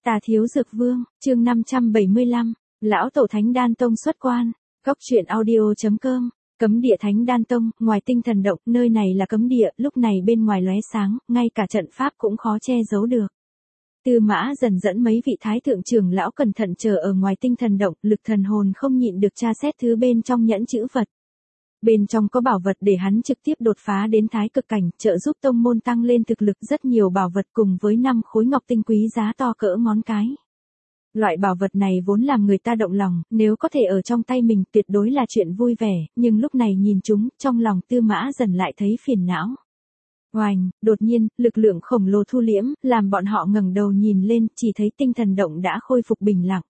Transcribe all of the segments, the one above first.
Tà Thiếu Dược Vương, chương 575, Lão Tổ Thánh Đan Tông xuất quan, Cốc truyện audio.com, cấm địa Thánh Đan Tông, ngoài tinh thần động, nơi này là cấm địa, lúc này bên ngoài lóe sáng, ngay cả trận pháp cũng khó che giấu được. Tư Mã Dần dẫn mấy vị thái thượng trưởng lão cẩn thận chờ ở ngoài tinh thần động, lực thần hồn không nhịn được tra xét thứ bên trong nhẫn chữ vật. Bên trong có bảo vật để hắn trực tiếp đột phá đến thái cực cảnh, trợ giúp tông môn tăng lên thực lực, rất nhiều bảo vật cùng với 5 khối ngọc tinh quý giá to cỡ ngón cái. Loại bảo vật này vốn làm người ta động lòng, nếu có thể ở trong tay mình tuyệt đối là chuyện vui vẻ, nhưng lúc này nhìn chúng, trong lòng Tư Mã Dần lại thấy phiền não. Oành, đột nhiên, lực lượng khổng lồ thu liễm, làm bọn họ ngẩng đầu nhìn lên, chỉ thấy tinh thần động đã khôi phục bình lặng.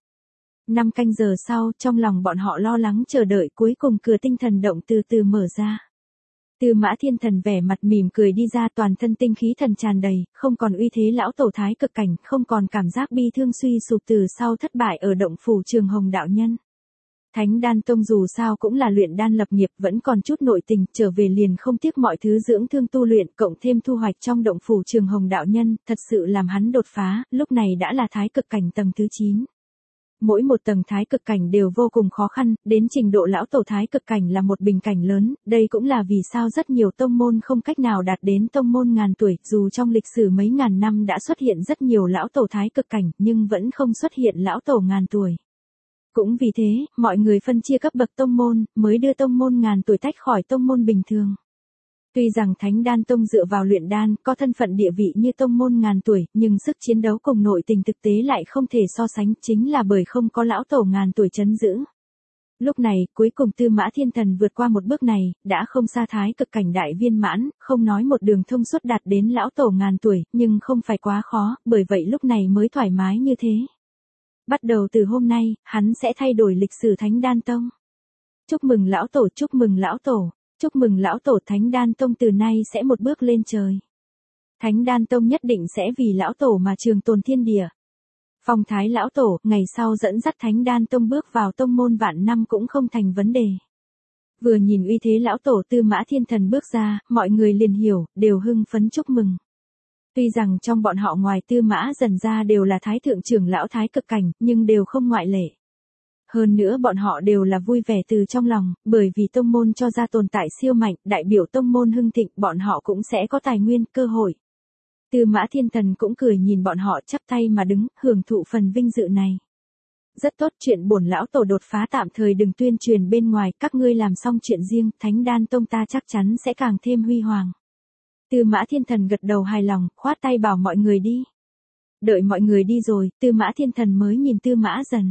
5 canh giờ sau, trong lòng bọn họ lo lắng chờ đợi, cuối cùng cửa tinh thần động từ từ mở ra. Tư Mã Thiên Thần vẻ mặt mỉm cười đi ra, toàn thân tinh khí thần tràn đầy, không còn uy thế lão tổ thái cực cảnh, không còn cảm giác bi thương suy sụp từ sau thất bại ở động phủ Trường Hồng đạo nhân. Thánh Đan Tông dù sao cũng là luyện đan lập nghiệp, vẫn còn chút nội tình, trở về liền không tiếc mọi thứ dưỡng thương tu luyện, cộng thêm thu hoạch trong động phủ Trường Hồng đạo nhân, thật sự làm hắn đột phá, lúc này đã là thái cực cảnh tầng thứ 9. Mỗi một tầng thái cực cảnh đều vô cùng khó khăn, đến trình độ lão tổ thái cực cảnh là một bình cảnh lớn, đây cũng là vì sao rất nhiều tông môn không cách nào đạt đến tông môn ngàn tuổi, dù trong lịch sử mấy ngàn năm đã xuất hiện rất nhiều lão tổ thái cực cảnh, nhưng vẫn không xuất hiện lão tổ ngàn tuổi. Cũng vì thế, mọi người phân chia cấp bậc tông môn, mới đưa tông môn ngàn tuổi tách khỏi tông môn bình thường. Tuy rằng Thánh Đan Tông dựa vào luyện đan, có thân phận địa vị như tông môn ngàn tuổi, nhưng sức chiến đấu cùng nội tình thực tế lại không thể so sánh, chính là bởi không có lão tổ ngàn tuổi trấn giữ. Lúc này, cuối cùng Tư Mã Thiên Thần vượt qua một bước này, đã không xa thái cực cảnh đại viên mãn, không nói một đường thông suốt đạt đến lão tổ ngàn tuổi, nhưng không phải quá khó, bởi vậy lúc này mới thoải mái như thế. Bắt đầu từ hôm nay, hắn sẽ thay đổi lịch sử Thánh Đan Tông. Chúc mừng lão tổ, chúc mừng lão tổ. Chúc mừng lão tổ, Thánh Đan Tông từ nay sẽ một bước lên trời. Thánh Đan Tông nhất định sẽ vì lão tổ mà trường tồn thiên địa. Phong thái lão tổ, ngày sau dẫn dắt Thánh Đan Tông bước vào tông môn vạn năm cũng không thành vấn đề. Vừa nhìn uy thế lão tổ Tư Mã Thiên Thần bước ra, mọi người liền hiểu, đều hưng phấn chúc mừng. Tuy rằng trong bọn họ ngoài Tư Mã Dần ra đều là thái thượng trưởng lão thái cực cảnh, nhưng đều không ngoại lệ. Hơn nữa bọn họ đều là vui vẻ từ trong lòng, bởi vì tông môn cho ra tồn tại siêu mạnh, đại biểu tông môn hưng thịnh, bọn họ cũng sẽ có tài nguyên, cơ hội. Tư Mã Thiên Thần cũng cười nhìn bọn họ chắp tay mà đứng, hưởng thụ phần vinh dự này. Rất tốt, chuyện bổn lão tổ đột phá tạm thời đừng tuyên truyền bên ngoài, các ngươi làm xong chuyện riêng, Thánh Đan Tông ta chắc chắn sẽ càng thêm huy hoàng. Tư Mã Thiên Thần gật đầu hài lòng, khoát tay bảo mọi người đi. Đợi mọi người đi rồi, Tư Mã Thiên Thần mới nhìn Tư Mã Dần.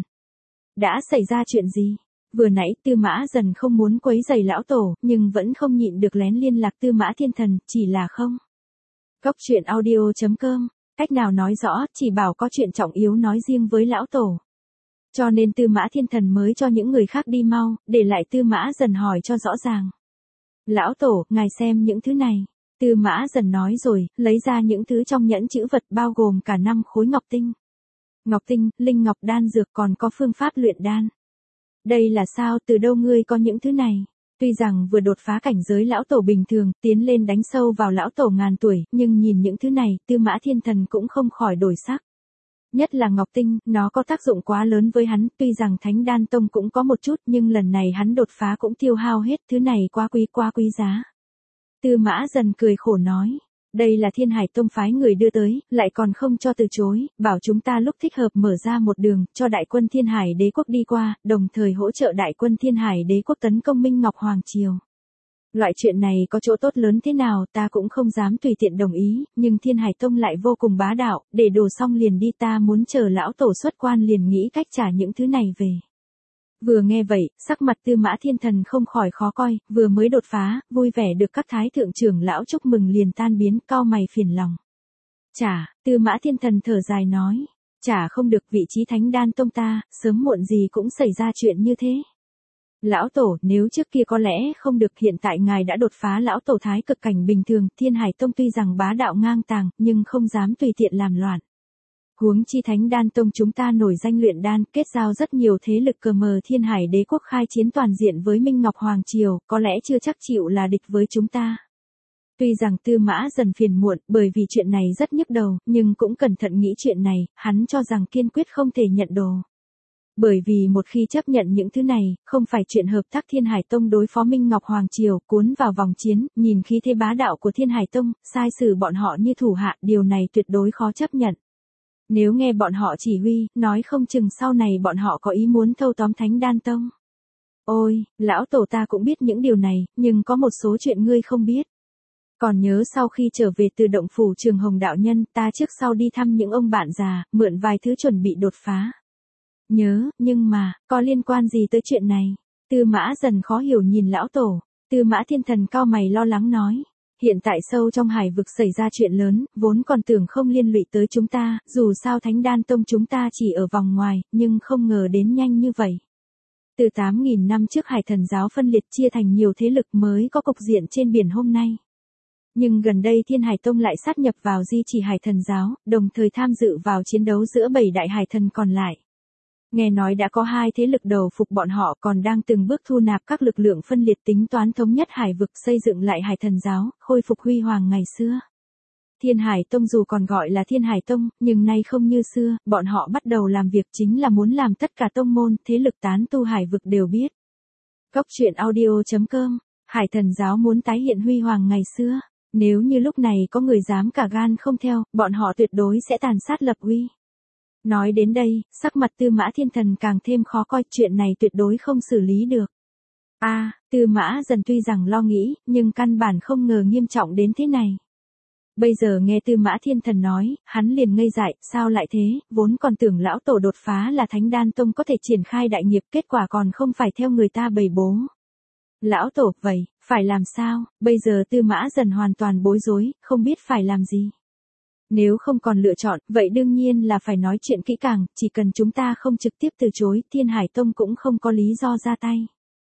Đã xảy ra chuyện gì? Vừa nãy Tư Mã Dần không muốn quấy rầy lão tổ, nhưng vẫn không nhịn được lén liên lạc Tư Mã Thiên Thần, chỉ là không. Cốc truyện audio.com, cách nào nói rõ, chỉ bảo có chuyện trọng yếu nói riêng với lão tổ. Cho nên Tư Mã Thiên Thần mới cho những người khác đi mau, để lại Tư Mã Dần hỏi cho rõ ràng. Lão tổ, ngài xem những thứ này. Tư Mã Dần nói rồi, lấy ra những thứ trong nhẫn chữ vật bao gồm cả 5 khối ngọc tinh. Ngọc tinh, linh ngọc đan dược còn có phương pháp luyện đan. Đây là sao, từ đâu ngươi có những thứ này? Tuy rằng vừa đột phá cảnh giới lão tổ bình thường, tiến lên đánh sâu vào lão tổ ngàn tuổi, nhưng nhìn những thứ này, Tư Mã Thiên Thần cũng không khỏi đổi sắc. Nhất là ngọc tinh, nó có tác dụng quá lớn với hắn, tuy rằng Thánh Đan Tông cũng có một chút, nhưng lần này hắn đột phá cũng tiêu hao hết, thứ này quá quý giá. Tư Mã Dần cười khổ nói. Đây là Thiên Hải Tông phái người đưa tới, lại còn không cho từ chối, bảo chúng ta lúc thích hợp mở ra một đường, cho đại quân Thiên Hải Đế quốc đi qua, đồng thời hỗ trợ đại quân Thiên Hải Đế quốc tấn công Minh Ngọc Hoàng Triều. Loại chuyện này có chỗ tốt lớn thế nào ta cũng không dám tùy tiện đồng ý, nhưng Thiên Hải Tông lại vô cùng bá đạo, để đồ xong liền đi, ta muốn chờ lão tổ xuất quan liền nghĩ cách trả những thứ này về. Vừa nghe vậy, sắc mặt Tư Mã Thiên Thần không khỏi khó coi, vừa mới đột phá, vui vẻ được các thái thượng trưởng lão chúc mừng liền tan biến, cau mày phiền lòng. Tư Mã Thiên Thần thở dài nói, không được, vị trí Thánh Đan Tông ta, sớm muộn gì cũng xảy ra chuyện như thế. Lão tổ, nếu trước kia có lẽ không được, hiện tại ngài đã đột phá lão tổ thái cực cảnh bình thường, Thiên Hải Tông tuy rằng bá đạo ngang tàng, nhưng không dám tùy tiện làm loạn. Huống chi Thánh Đan Tông chúng ta nổi danh luyện đan, kết giao rất nhiều thế lực cờ mờ, Thiên Hải Đế quốc khai chiến toàn diện với Minh Ngọc Hoàng Triều, có lẽ chưa chắc chịu là địch với chúng ta. Tuy rằng Tư Mã Dần phiền muộn bởi vì chuyện này rất nhức đầu, nhưng cũng cẩn thận nghĩ chuyện này, hắn cho rằng kiên quyết không thể nhận đồ. Bởi vì một khi chấp nhận những thứ này, không phải chuyện hợp tác Thiên Hải Tông đối phó Minh Ngọc Hoàng Triều, cuốn vào vòng chiến, nhìn khí thế bá đạo của Thiên Hải Tông, sai xử bọn họ như thủ hạ, điều này tuyệt đối khó chấp nhận. Nếu nghe bọn họ chỉ huy, nói không chừng sau này bọn họ có ý muốn thâu tóm Thánh Đan Tông. Ôi, lão tổ ta cũng biết những điều này, nhưng có một số chuyện ngươi không biết. Còn nhớ sau khi trở về từ động phủ Trường Hồng đạo nhân, ta trước sau đi thăm những ông bạn già, mượn vài thứ chuẩn bị đột phá. Nhớ, nhưng mà, có liên quan gì tới chuyện này? Tư Mã Dần khó hiểu nhìn lão tổ. Tư Mã Thiên Thần cau mày lo lắng nói. Hiện tại sâu trong hải vực xảy ra chuyện lớn, vốn còn tưởng không liên lụy tới chúng ta, dù sao Thánh Đan Tông chúng ta chỉ ở vòng ngoài, nhưng không ngờ đến nhanh như vậy. Từ 8.000 năm trước Hải Thần giáo phân liệt chia thành nhiều thế lực mới có cục diện trên biển hôm nay. Nhưng gần đây Thiên Hải Tông lại sát nhập vào di chỉ Hải Thần giáo, đồng thời tham dự vào chiến đấu giữa 7 đại hải thần còn lại. Nghe nói đã có 2 thế lực đầu phục bọn họ còn đang từng bước thu nạp các lực lượng phân liệt tính toán thống nhất hải vực xây dựng lại Hải Thần giáo, khôi phục huy hoàng ngày xưa. Thiên Hải Tông dù còn gọi là Thiên Hải Tông, nhưng nay không như xưa, bọn họ bắt đầu làm việc chính là muốn làm tất cả tông môn, thế lực tán tu hải vực đều biết. Cốc truyện audio.com, Hải Thần giáo muốn tái hiện huy hoàng ngày xưa, nếu như lúc này có người dám cả gan không theo, bọn họ tuyệt đối sẽ tàn sát lập uy. Nói đến đây, sắc mặt Tư Mã Thiên Thần càng thêm khó coi, chuyện này tuyệt đối không xử lý được. Tư Mã Dần tuy rằng lo nghĩ, nhưng căn bản không ngờ nghiêm trọng đến thế này. Bây giờ nghe Tư Mã Thiên Thần nói, hắn liền ngây dại, sao lại thế, vốn còn tưởng lão tổ đột phá là Thánh Đan Tông có thể triển khai đại nghiệp, kết quả còn không phải theo người ta bày bố. Lão tổ, vậy, phải làm sao, bây giờ Tư Mã Dần hoàn toàn bối rối, không biết phải làm gì. Nếu không còn lựa chọn, vậy đương nhiên là phải nói chuyện kỹ càng, chỉ cần chúng ta không trực tiếp từ chối, Thiên Hải Tông cũng không có lý do ra tay.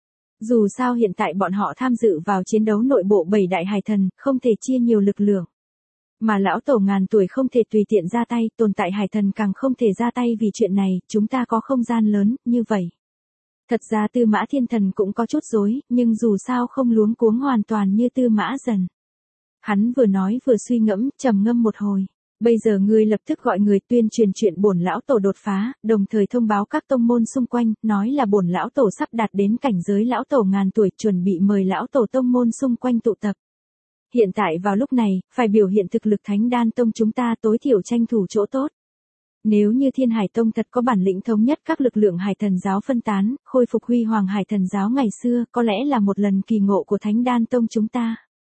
Dù sao hiện tại bọn họ tham dự vào chiến đấu nội bộ 7 đại hải thần, không thể chia nhiều lực lượng. Mà lão tổ ngàn tuổi không thể tùy tiện ra tay, tồn tại hải thần càng không thể ra tay vì chuyện này, chúng ta có không gian lớn, như vậy. Thật ra Tư Mã Thiên Thần cũng có chút rối, nhưng dù sao không luống cuống hoàn toàn như Tư Mã Dần. Hắn vừa nói vừa suy ngẫm, trầm ngâm một hồi. Bây giờ ngươi lập tức gọi người tuyên truyền chuyện bổn lão tổ đột phá, đồng thời thông báo các tông môn xung quanh, nói là bổn lão tổ sắp đạt đến cảnh giới lão tổ ngàn tuổi, chuẩn bị mời lão tổ tông môn xung quanh tụ tập. Hiện tại vào lúc này, phải biểu hiện thực lực Thánh Đan Tông chúng ta tối thiểu tranh thủ chỗ tốt. Nếu như Thiên Hải Tông thật có bản lĩnh thống nhất các lực lượng Hải Thần giáo phân tán, khôi phục huy hoàng Hải Thần giáo ngày xưa, có lẽ là một lần kỳ ngộ của Thánh Đan Tông chúng ta.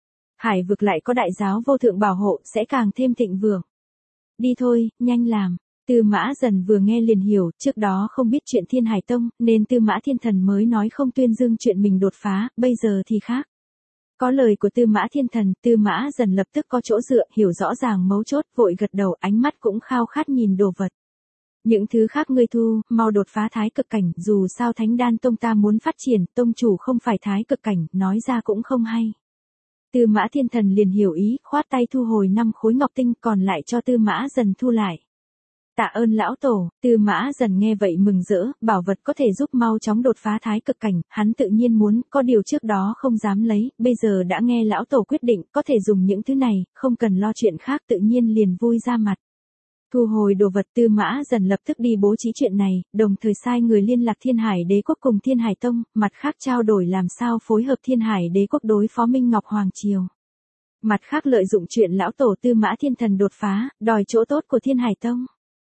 Hải vực lại có đại giáo vô thượng bảo hộ, sẽ càng thêm thịnh vượng. Đi thôi, nhanh làm. Tư Mã Dần vừa nghe liền hiểu, trước đó không biết chuyện Thiên Hải Tông, nên Tư Mã Thiên Thần mới nói không tuyên dương chuyện mình đột phá, bây giờ thì khác. Có lời của Tư Mã Thiên Thần, Tư Mã Dần lập tức có chỗ dựa, hiểu rõ ràng mấu chốt, vội gật đầu, ánh mắt cũng khao khát nhìn đồ vật. Những thứ khác ngươi thu, mau đột phá thái cực cảnh, dù sao Thánh Đan Tông ta muốn phát triển, tông chủ không phải thái cực cảnh, nói ra cũng không hay. Tư Mã Thiên Thần liền hiểu ý, khoát tay thu hồi 5 khối ngọc tinh, còn lại cho Tư Mã Dần thu lại. Tạ ơn lão tổ. Tư Mã Dần nghe vậy mừng rỡ, bảo vật có thể giúp mau chóng đột phá thái cực cảnh, hắn tự nhiên muốn, có điều trước đó không dám lấy, bây giờ đã nghe lão tổ quyết định, có thể dùng những thứ này, không cần lo chuyện khác, tự nhiên liền vui ra mặt. Thu hồi đồ vật, Tư Mã Dần lập tức đi bố trí chuyện này, đồng thời sai người liên lạc Thiên Hải Đế quốc cùng Thiên Hải Tông, mặt khác trao đổi làm sao phối hợp Thiên Hải Đế quốc đối phó Minh Ngọc Hoàng Triều. Mặt khác lợi dụng chuyện lão tổ Tư Mã Thiên Thần đột phá, đòi chỗ tốt của Thiên Hải Tông.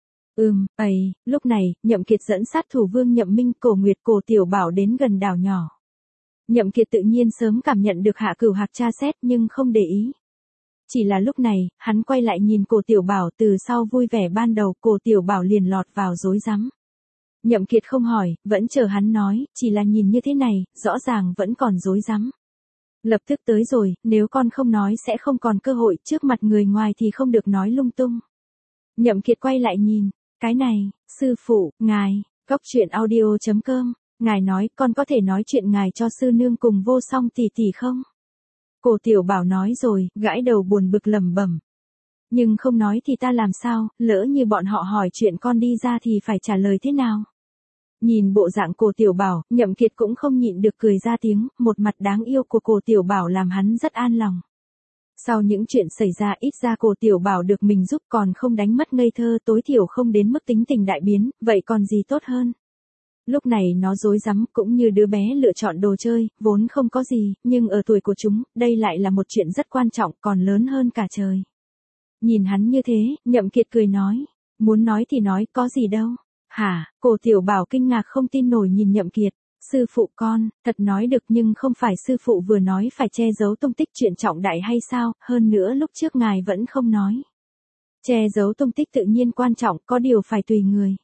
Lúc này, Nhậm Kiệt dẫn sát thủ vương Nhậm Minh, Cổ Nguyệt, Cổ Tiểu Bảo đến gần đảo nhỏ. Nhậm Kiệt tự nhiên sớm cảm nhận được Hạ Cửu Hạc tra xét nhưng không để ý. Chỉ là lúc này, hắn quay lại nhìn Cổ Tiểu Bảo, từ sau vui vẻ ban đầu, Cổ Tiểu Bảo liền lọt vào rối rắm. Nhậm Kiệt không hỏi, vẫn chờ hắn nói, chỉ là nhìn như thế này, rõ ràng vẫn còn rối rắm. Lập tức tới rồi, nếu con không nói sẽ không còn cơ hội, trước mặt người ngoài thì không được nói lung tung. Nhậm Kiệt quay lại nhìn, cái này, sư phụ, ngài, cốc truyện audio.com, ngài nói, con có thể nói chuyện ngài cho sư nương cùng Vô Song tỷ tỷ không? Cổ Tiểu Bảo nói rồi, gãi đầu buồn bực lẩm bẩm. Nhưng không nói thì ta làm sao, lỡ như bọn họ hỏi chuyện con đi ra thì phải trả lời thế nào? Nhìn bộ dạng Cổ Tiểu Bảo, Nhậm Kiệt cũng không nhịn được cười ra tiếng, một mặt đáng yêu của Cổ Tiểu Bảo làm hắn rất an lòng. Sau những chuyện xảy ra ít ra Cổ Tiểu Bảo được mình giúp còn không đánh mất ngây thơ, tối thiểu không đến mức tính tình đại biến, vậy còn gì tốt hơn. Lúc này nó rối rắm cũng như đứa bé lựa chọn đồ chơi, vốn không có gì, nhưng ở tuổi của chúng, đây lại là một chuyện rất quan trọng, còn lớn hơn cả trời. Nhìn hắn như thế, Nhậm Kiệt cười nói, muốn nói thì nói, có gì đâu. Hả, Cổ Tiểu Bảo kinh ngạc không tin nổi nhìn Nhậm Kiệt. Sư phụ con, thật nói được nhưng không phải sư phụ vừa nói phải che giấu tung tích chuyện trọng đại hay sao, hơn nữa lúc trước ngài vẫn không nói. Che giấu tung tích tự nhiên quan trọng, có điều phải tùy người.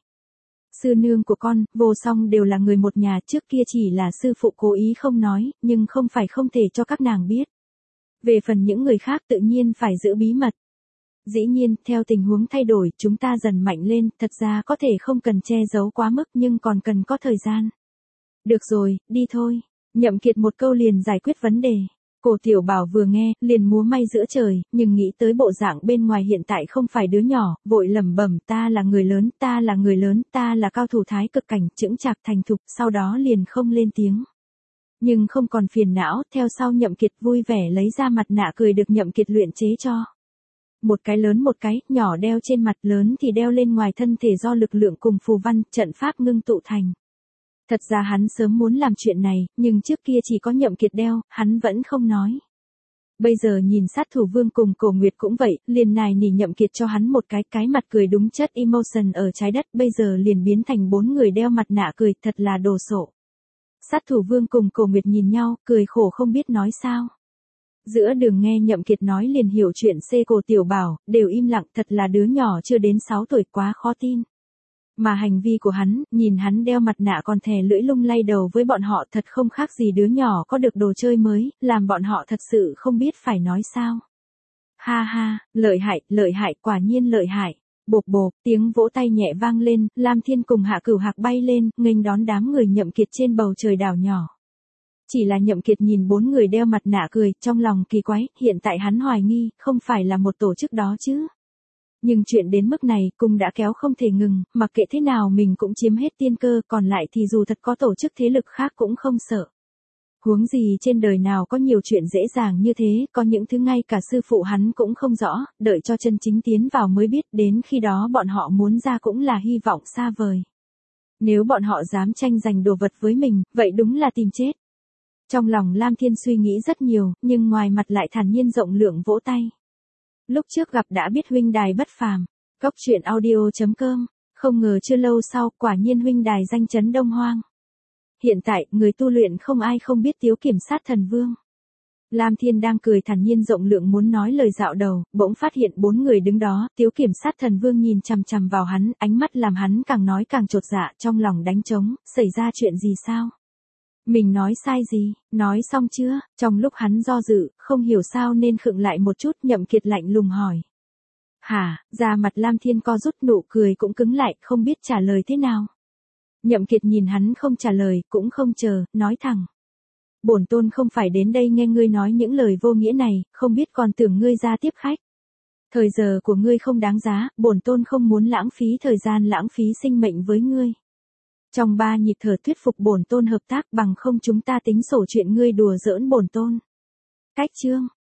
Sư nương của con, Vô Song đều là người một nhà, trước kia chỉ là sư phụ cố ý không nói, nhưng không phải không thể cho các nàng biết. Về phần những người khác tự nhiên phải giữ bí mật. Dĩ nhiên, theo tình huống thay đổi, chúng ta dần mạnh lên, thật ra có thể không cần che giấu quá mức nhưng còn cần có thời gian. Được rồi, đi thôi. Nhậm Kiệt một câu liền giải quyết vấn đề. Cổ Tiểu Bảo vừa nghe, liền múa may giữa trời, nhưng nghĩ tới bộ dạng bên ngoài hiện tại không phải đứa nhỏ, vội lẩm bẩm, ta là người lớn, ta là người lớn, ta là cao thủ thái cực cảnh, chững chạc thành thục, sau đó liền không lên tiếng. Nhưng không còn phiền não, theo sau Nhậm Kiệt vui vẻ lấy ra mặt nạ cười được Nhậm Kiệt luyện chế cho. Một cái lớn một cái, nhỏ đeo trên mặt, lớn thì đeo lên ngoài thân thể do lực lượng cùng phù văn, trận pháp ngưng tụ thành. Thật ra hắn sớm muốn làm chuyện này, nhưng trước kia chỉ có Nhậm Kiệt đeo, hắn vẫn không nói. Bây giờ nhìn sát thủ vương cùng Cổ Nguyệt cũng vậy, liền nài nỉ Nhậm Kiệt cho hắn một cái mặt cười đúng chất emotion ở trái đất, bây giờ liền biến thành 4 người đeo mặt nạ cười, thật là đồ sộ. Sát thủ vương cùng Cổ Nguyệt nhìn nhau, cười khổ không biết nói sao. Giữa đường nghe Nhậm Kiệt nói liền hiểu chuyện Cổ Tiểu Bảo, đều im lặng, thật là đứa nhỏ chưa đến 6 tuổi quá khó tin. Mà hành vi của hắn, nhìn hắn đeo mặt nạ còn thè lưỡi lung lay đầu với bọn họ thật không khác gì đứa nhỏ có được đồ chơi mới, làm bọn họ thật sự không biết phải nói sao. Ha ha, lợi hại, quả nhiên lợi hại. Bộp bộp, tiếng vỗ tay nhẹ vang lên, Lam Thiên cùng Hạ Cửu Hạc bay lên, nghênh đón đám người Nhậm Kiệt trên bầu trời đảo nhỏ. Chỉ là Nhậm Kiệt nhìn 4 người đeo mặt nạ cười, trong lòng kỳ quái, hiện tại hắn hoài nghi, không phải là một tổ chức đó chứ. Nhưng chuyện đến mức này, cung đã kéo không thể ngừng, mặc kệ thế nào mình cũng chiếm hết tiên cơ, còn lại thì dù thật có tổ chức thế lực khác cũng không sợ. Huống gì trên đời nào có nhiều chuyện dễ dàng như thế, có những thứ ngay cả sư phụ hắn cũng không rõ, đợi cho chân chính tiến vào mới biết, đến khi đó bọn họ muốn ra cũng là hy vọng xa vời. Nếu bọn họ dám tranh giành đồ vật với mình, vậy đúng là tìm chết. Trong lòng Lam Thiên suy nghĩ rất nhiều, nhưng ngoài mặt lại thản nhiên rộng lượng vỗ tay. Lúc trước gặp đã biết huynh đài bất phàm. Cốc truyện audio.com, không ngờ chưa lâu sau, quả nhiên huynh đài danh chấn Đông Hoang. Hiện tại, người tu luyện không ai không biết Tiếu Kiểm Sát Thần Vương. Lam Thiên đang cười thản nhiên rộng lượng muốn nói lời dạo đầu, bỗng phát hiện 4 người đứng đó, Tiếu Kiểm Sát Thần Vương nhìn chằm chằm vào hắn, ánh mắt làm hắn càng nói càng chột dạ, trong lòng đánh trống, xảy ra chuyện gì sao? Mình nói sai gì, nói xong chưa? Trong lúc hắn do dự, không hiểu sao nên khựng lại một chút, Nhậm Kiệt lạnh lùng hỏi. Hả, da mặt Lam Thiên co rút, nụ cười cũng cứng lại, không biết trả lời thế nào. Nhậm Kiệt nhìn hắn không trả lời, cũng không chờ, nói thẳng. Bổn tôn không phải đến đây nghe ngươi nói những lời vô nghĩa này, không biết còn tưởng ngươi ra tiếp khách. Thời giờ của ngươi không đáng giá, bổn tôn không muốn lãng phí thời gian lãng phí sinh mệnh với ngươi. Trong 3 nhịp thở thuyết phục bổn tôn hợp tác, bằng không chúng ta tính sổ chuyện ngươi đùa giỡn bổn tôn. Cách chương